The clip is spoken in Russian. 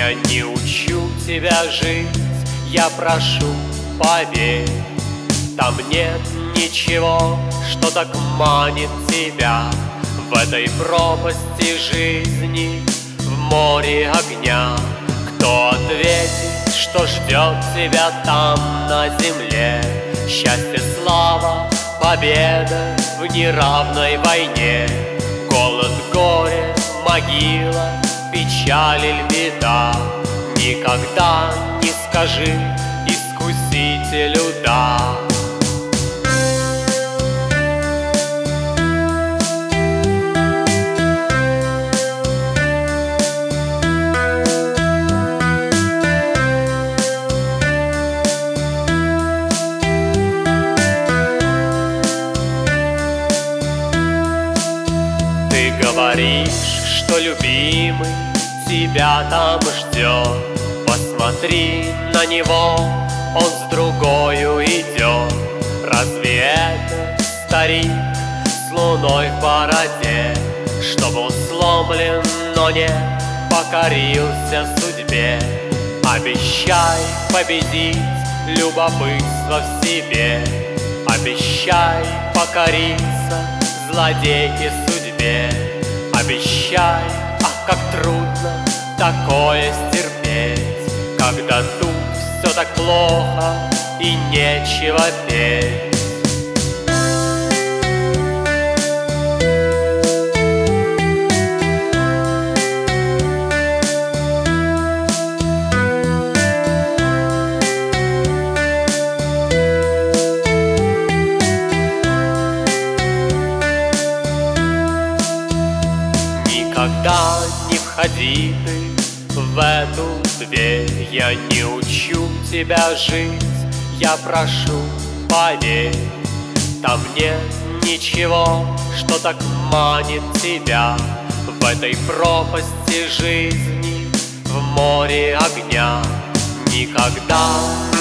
Я не учу тебя жить, я прошу, поверь. Там нет ничего, что так манит тебя в этой пропасти жизни, в море огня. Кто ответит, что ждет тебя там на земле? Счастье, слава, победа в неравной войне. Голод, горе, могила, печаль или беда. Никогда не скажи искусителю «да». Ты говоришь, что любимый тебя там ждет. Посмотри на него, он с другою идет. Разве это старик с луной в бороде, что был сломлен, но не покорился судьбе? Обещай победить любопытство в себе, обещай покориться злодейке судьбе. Обещай, ах, как трудно такое стерпеть, когда тут все так плохо и нечего петь. Никогда не входи ты в эту дверь. Я не учу тебя жить, я прошу, поверь. Там нет ничего, что так манит тебя в этой пропасти жизни, в море огня. Никогда